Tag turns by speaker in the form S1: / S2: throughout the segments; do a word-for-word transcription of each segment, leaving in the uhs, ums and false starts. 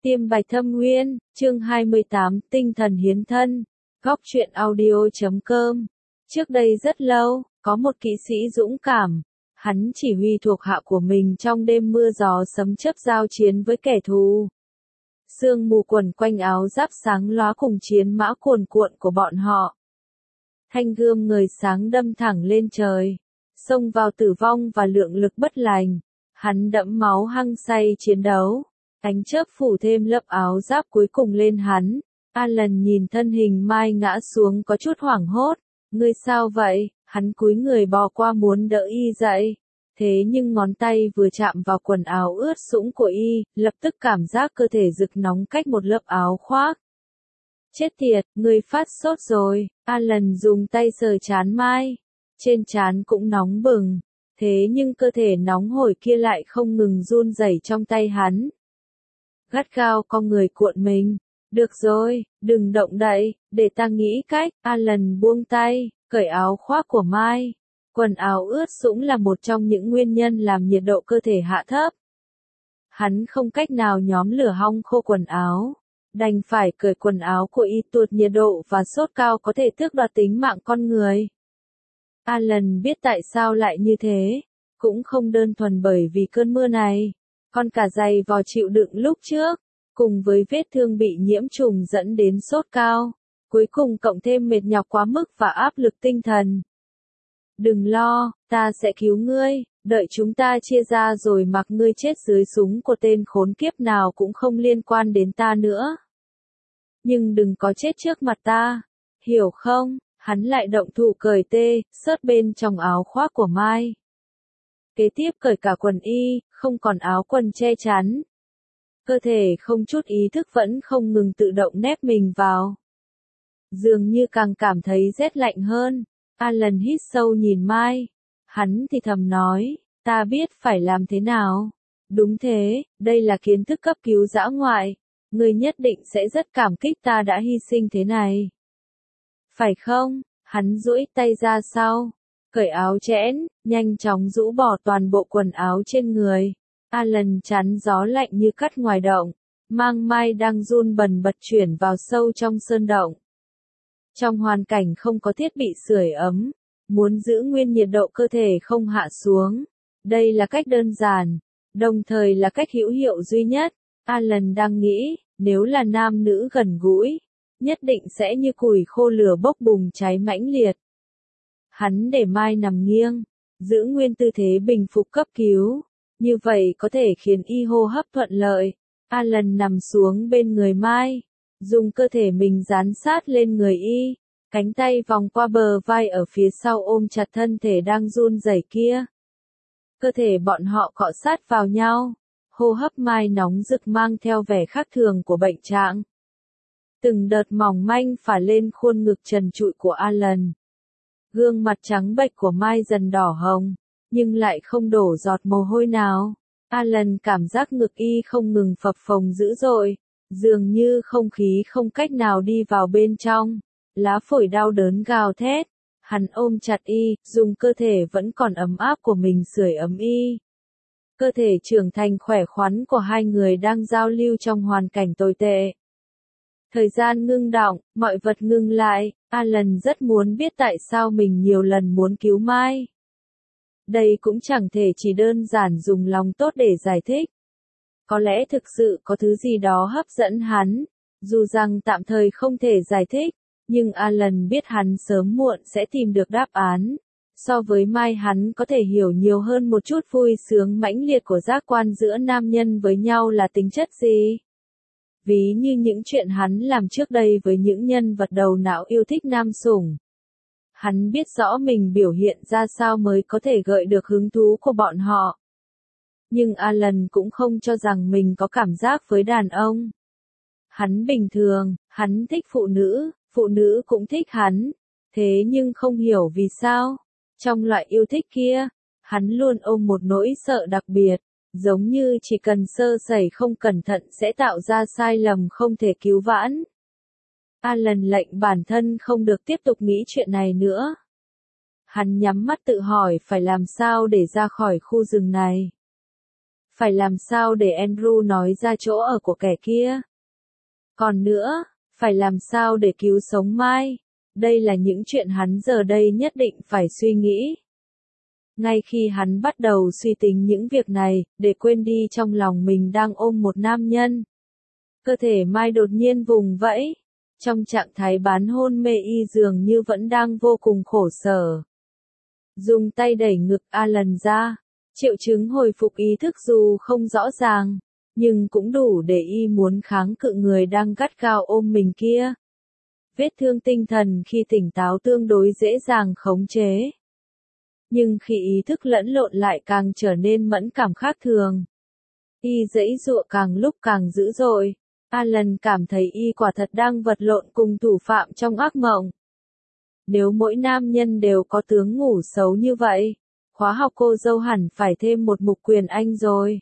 S1: Tiêm bạch thâm nguyên, chương hai mươi tám, tinh thần hiến thân, góc truyện audio chấm com. Trước đây rất lâu, có một kỵ sĩ dũng cảm. Hắn chỉ huy thuộc hạ của mình trong đêm mưa gió sấm chớp giao chiến với kẻ thù. Sương mù quẩn quanh áo giáp sáng lóa cùng chiến mã cuồn cuộn của bọn họ. Thanh gươm người sáng đâm thẳng lên trời, xông vào tử vong và lượng lực bất lành. Hắn đẫm máu hăng say chiến đấu. Ánh chớp phủ thêm lớp áo giáp cuối cùng lên hắn. Alan nhìn thân hình Mai ngã xuống có chút hoảng hốt. Ngươi sao vậy? Hắn cúi người bò qua muốn đỡ y dậy. Thế nhưng ngón tay vừa chạm vào quần áo ướt sũng của y, lập tức cảm giác cơ thể rực nóng cách một lớp áo khoác. Chết tiệt, ngươi phát sốt rồi. Alan dùng tay sờ trán Mai. Trên trán cũng nóng bừng. Thế nhưng cơ thể nóng hổi kia lại không ngừng run rẩy trong tay hắn. Gắt gao con người cuộn mình. Được rồi, đừng động đậy, để ta nghĩ cách. Alan buông tay, cởi áo khoác của Mai. Quần áo ướt sũng là một trong những nguyên nhân làm nhiệt độ cơ thể hạ thấp. Hắn không cách nào nhóm lửa hong khô quần áo. Đành phải cởi quần áo của y, tuột nhiệt độ và sốt cao có thể tước đoạt tính mạng con người. Alan biết tại sao lại như thế. Cũng không đơn thuần bởi vì cơn mưa này. Còn cả giày vò chịu đựng lúc trước, cùng với vết thương bị nhiễm trùng dẫn đến sốt cao, cuối cùng cộng thêm mệt nhọc quá mức và áp lực tinh thần. Đừng lo, ta sẽ cứu ngươi, đợi chúng ta chia ra rồi mặc ngươi chết dưới súng của tên khốn kiếp nào cũng không liên quan đến ta nữa. Nhưng đừng có chết trước mặt ta, hiểu không? Hắn lại động thủ cởi tê, sớt bên trong áo khoác của Mai. Kế tiếp cởi cả quần y, không còn áo quần che chắn. Cơ thể không chút ý thức vẫn không ngừng tự động nép mình vào. Dường như càng cảm thấy rét lạnh hơn. Alan hít sâu nhìn Mai. Hắn thì thầm nói, ta biết phải làm thế nào. Đúng thế, đây là kiến thức cấp cứu dã ngoại. Ngươi nhất định sẽ rất cảm kích ta đã hy sinh thế này. Phải không? Hắn duỗi tay ra sau. Cởi áo chẽn, nhanh chóng rũ bỏ toàn bộ quần áo trên người. Alan chắn gió lạnh như cắt ngoài động, mang Mai đang run bần bật chuyển vào sâu trong sơn động. Trong hoàn cảnh không có thiết bị sưởi ấm, muốn giữ nguyên nhiệt độ cơ thể không hạ xuống. Đây là cách đơn giản, đồng thời là cách hữu hiệu duy nhất. Alan đang nghĩ, nếu là nam nữ gần gũi, nhất định sẽ như củi khô lửa bốc bùng cháy mãnh liệt. Hắn để Mai nằm nghiêng, giữ nguyên tư thế bình phục cấp cứu, như vậy có thể khiến y hô hấp thuận lợi. Alan nằm xuống bên người Mai, dùng cơ thể mình dán sát lên người y, cánh tay vòng qua bờ vai ở phía sau ôm chặt thân thể đang run rẩy kia. Cơ thể bọn họ cọ sát vào nhau, hô hấp Mai nóng rực mang theo vẻ khác thường của bệnh trạng. Từng đợt mỏng manh phả lên khuôn ngực trần trụi của Alan. Gương mặt trắng bệch của Mai dần đỏ hồng, nhưng lại không đổ giọt mồ hôi nào. Alan cảm giác ngực y không ngừng phập phồng dữ dội, dường như không khí không cách nào đi vào bên trong. Lá phổi đau đớn gào thét. Hắn ôm chặt y, dùng cơ thể vẫn còn ấm áp của mình sưởi ấm y. Cơ thể trưởng thành khỏe khoắn của hai người đang giao lưu trong hoàn cảnh tồi tệ. Thời gian ngưng đọng, mọi vật ngưng lại. Alan rất muốn biết tại sao mình nhiều lần muốn cứu Mai. Đây cũng chẳng thể chỉ đơn giản dùng lòng tốt để giải thích. Có lẽ thực sự có thứ gì đó hấp dẫn hắn, dù rằng tạm thời không thể giải thích, nhưng Alan biết hắn sớm muộn sẽ tìm được đáp án. So với Mai hắn có thể hiểu nhiều hơn một chút vui sướng mãnh liệt của giác quan giữa nam nhân với nhau là tính chất gì. Ví như những chuyện hắn làm trước đây với những nhân vật đầu não yêu thích nam sủng. Hắn biết rõ mình biểu hiện ra sao mới có thể gợi được hứng thú của bọn họ. Nhưng Alan cũng không cho rằng mình có cảm giác với đàn ông. Hắn bình thường, hắn thích phụ nữ, phụ nữ cũng thích hắn. Thế nhưng không hiểu vì sao, trong loại yêu thích kia, hắn luôn ôm một nỗi sợ đặc biệt. Giống như chỉ cần sơ sẩy không cẩn thận sẽ tạo ra sai lầm không thể cứu vãn. Alan lệnh bản thân không được tiếp tục nghĩ chuyện này nữa. Hắn nhắm mắt tự hỏi phải làm sao để ra khỏi khu rừng này. Phải làm sao để Andrew nói ra chỗ ở của kẻ kia? Còn nữa, phải làm sao để cứu sống Mai? Đây là những chuyện hắn giờ đây nhất định phải suy nghĩ. Ngay khi hắn bắt đầu suy tính những việc này, để quên đi trong lòng mình đang ôm một nam nhân, cơ thể Mai đột nhiên vùng vẫy. Trong trạng thái bán hôn mê y dường như vẫn đang vô cùng khổ sở. Dùng tay đẩy ngực Alan ra. Triệu chứng hồi phục ý thức dù không rõ ràng, nhưng cũng đủ để y muốn kháng cự người đang gắt gao ôm mình kia. Vết thương tinh thần khi tỉnh táo tương đối dễ dàng khống chế. Nhưng khi ý thức lẫn lộn lại càng trở nên mẫn cảm khác thường. Y giãy giụa càng lúc càng dữ dội. Alan cảm thấy y quả thật đang vật lộn cùng thủ phạm trong ác mộng. Nếu mỗi nam nhân đều có tướng ngủ xấu như vậy, khóa học cô dâu hẳn phải thêm một mục quyền anh rồi.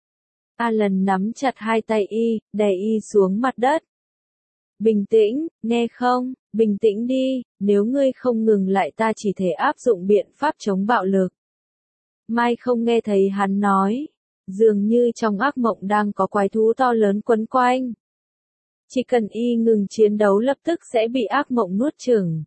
S1: Alan nắm chặt hai tay y, đè y xuống mặt đất. Bình tĩnh, nghe không, bình tĩnh đi, nếu ngươi không ngừng lại ta chỉ thể áp dụng biện pháp chống bạo lực. Mai không nghe thấy hắn nói, dường như trong ác mộng đang có quái thú to lớn quấn quanh. Chỉ cần y ngừng chiến đấu lập tức sẽ bị ác mộng nuốt chửng.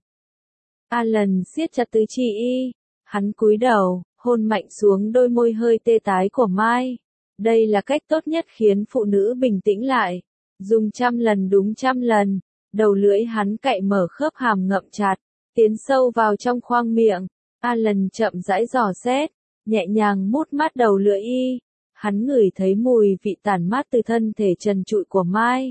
S1: Alan siết chặt tứ chi y, hắn cúi đầu, hôn mạnh xuống đôi môi hơi tê tái của Mai. Đây là cách tốt nhất khiến phụ nữ bình tĩnh lại. Dùng trăm lần đúng trăm lần, đầu lưỡi hắn cạy mở khớp hàm ngậm chặt, tiến sâu vào trong khoang miệng. Alan chậm rãi dò xét, nhẹ nhàng mút mát đầu lưỡi y. Hắn ngửi thấy mùi vị tản mát từ thân thể trần trụi của Mai.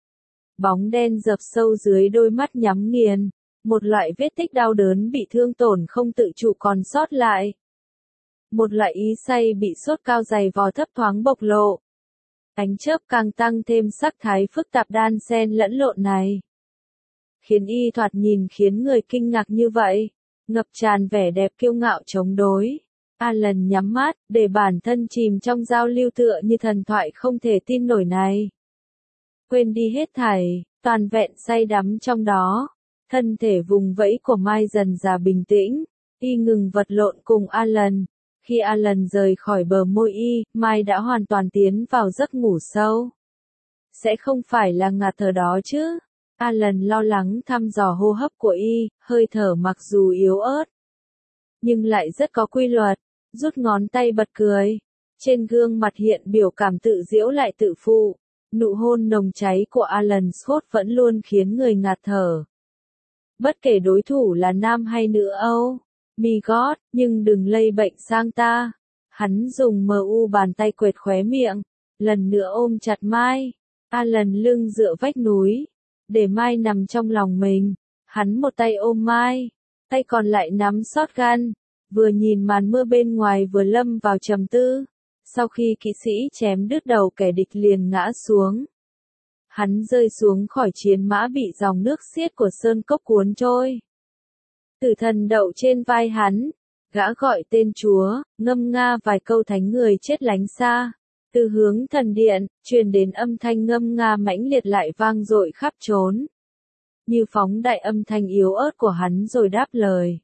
S1: Bóng đen dập sâu dưới đôi mắt nhắm nghiền, một loại vết tích đau đớn bị thương tổn không tự chủ còn sót lại. Một loại ý say bị sốt cao dày vò thấp thoáng bộc lộ. Ánh chớp càng tăng thêm sắc thái phức tạp đan xen lẫn lộn này. Khiến y thoạt nhìn khiến người kinh ngạc như vậy, ngập tràn vẻ đẹp kiêu ngạo chống đối. Alan nhắm mắt, để bản thân chìm trong giao lưu tựa như thần thoại không thể tin nổi này. Quên đi hết thảy, toàn vẹn say đắm trong đó. Thân thể vùng vẫy của Mai dần dà bình tĩnh, y ngừng vật lộn cùng Alan. Khi Alan rời khỏi bờ môi y, Mai đã hoàn toàn tiến vào giấc ngủ sâu. Sẽ không phải là ngạt thở đó chứ? Alan lo lắng thăm dò hô hấp của y, hơi thở mặc dù yếu ớt, nhưng lại rất có quy luật. Rút ngón tay bật cười. Trên gương mặt hiện biểu cảm tự giễu lại tự phụ. Nụ hôn nồng cháy của Alan Scott vẫn luôn khiến người ngạt thở. Bất kể đối thủ là nam hay nữ Âu. My God, nhưng đừng lây bệnh sang ta. Hắn dùng mờ u bàn tay quệt khóe miệng, lần nữa ôm chặt Mai. Alan lưng dựa vách núi, để Mai nằm trong lòng mình. Hắn một tay ôm Mai, tay còn lại nắm shotgun, vừa nhìn màn mưa bên ngoài vừa lâm vào trầm tư. Sau khi kỵ sĩ chém đứt đầu kẻ địch liền ngã xuống. Hắn rơi xuống khỏi chiến mã bị dòng nước xiết của sơn cốc cuốn trôi. Tử thần đậu trên vai hắn, gã gọi tên Chúa, ngâm nga vài câu thánh người chết lánh xa. Từ hướng thần điện, truyền đến âm thanh ngâm nga mãnh liệt lại vang dội khắp trốn. Như phóng đại âm thanh yếu ớt của hắn rồi đáp lời.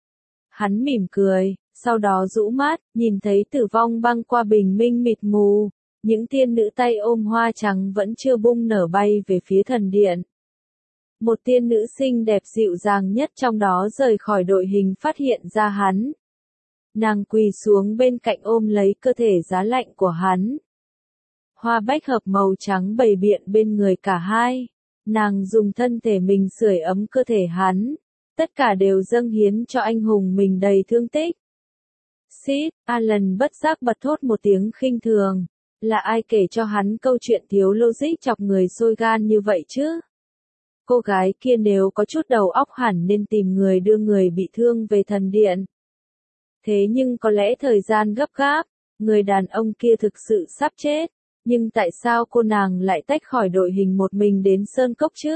S1: Hắn mỉm cười, sau đó rũ mắt, nhìn thấy tử vong băng qua bình minh mịt mù. Những tiên nữ tay ôm hoa trắng vẫn chưa bung nở bay về phía thần điện. Một tiên nữ xinh đẹp dịu dàng nhất trong đó rời khỏi đội hình phát hiện ra hắn. Nàng quỳ xuống bên cạnh ôm lấy cơ thể giá lạnh của hắn. Hoa bách hợp màu trắng bày biện bên người cả hai. Nàng dùng thân thể mình sưởi ấm cơ thể hắn. Tất cả đều dâng hiến cho anh hùng mình đầy thương tích. Xít, Alan bất giác bật thốt một tiếng khinh thường. Là ai kể cho hắn câu chuyện thiếu logic chọc người sôi gan như vậy chứ? Cô gái kia nếu có chút đầu óc hẳn nên tìm người đưa người bị thương về thần điện. Thế nhưng có lẽ thời gian gấp gáp, người đàn ông kia thực sự sắp chết. Nhưng tại sao cô nàng lại tách khỏi đội hình một mình đến sơn cốc chứ?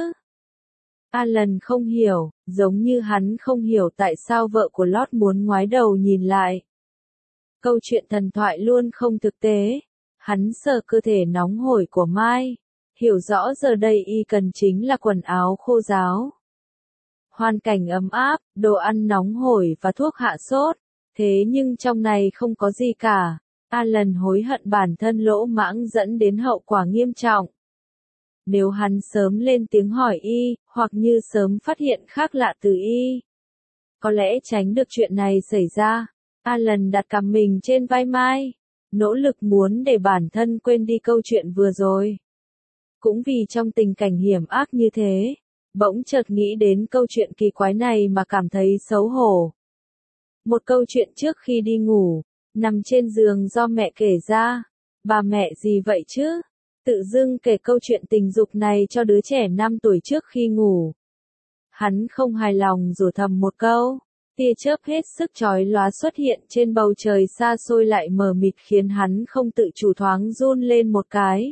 S1: Alan không hiểu, giống như hắn không hiểu tại sao vợ của Lord muốn ngoái đầu nhìn lại. Câu chuyện thần thoại luôn không thực tế. Hắn sờ cơ thể nóng hổi của Mai, hiểu rõ giờ đây y cần chính là quần áo khô ráo. Hoàn cảnh ấm áp, đồ ăn nóng hổi và thuốc hạ sốt, thế nhưng trong này không có gì cả. Alan hối hận bản thân lỗ mãng dẫn đến hậu quả nghiêm trọng. Nếu hắn sớm lên tiếng hỏi y, hoặc như sớm phát hiện khác lạ từ y, có lẽ tránh được chuyện này xảy ra. Alan đặt cằm mình trên vai Mai, nỗ lực muốn để bản thân quên đi câu chuyện vừa rồi. Cũng vì trong tình cảnh hiểm ác như thế, bỗng chợt nghĩ đến câu chuyện kỳ quái này mà cảm thấy xấu hổ. Một câu chuyện trước khi đi ngủ, nằm trên giường do mẹ kể ra. Bà mẹ gì vậy chứ? Tự dưng kể câu chuyện tình dục này cho đứa trẻ năm tuổi trước khi ngủ. Hắn không hài lòng rủa thầm một câu. Tia chớp hết sức chói lóa xuất hiện trên bầu trời xa xôi lại mờ mịt khiến hắn không tự chủ thoáng run lên một cái.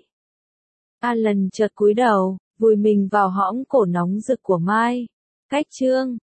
S1: Alan chợt cúi đầu, vùi mình vào hõm cổ nóng rực của Mai. Cách chương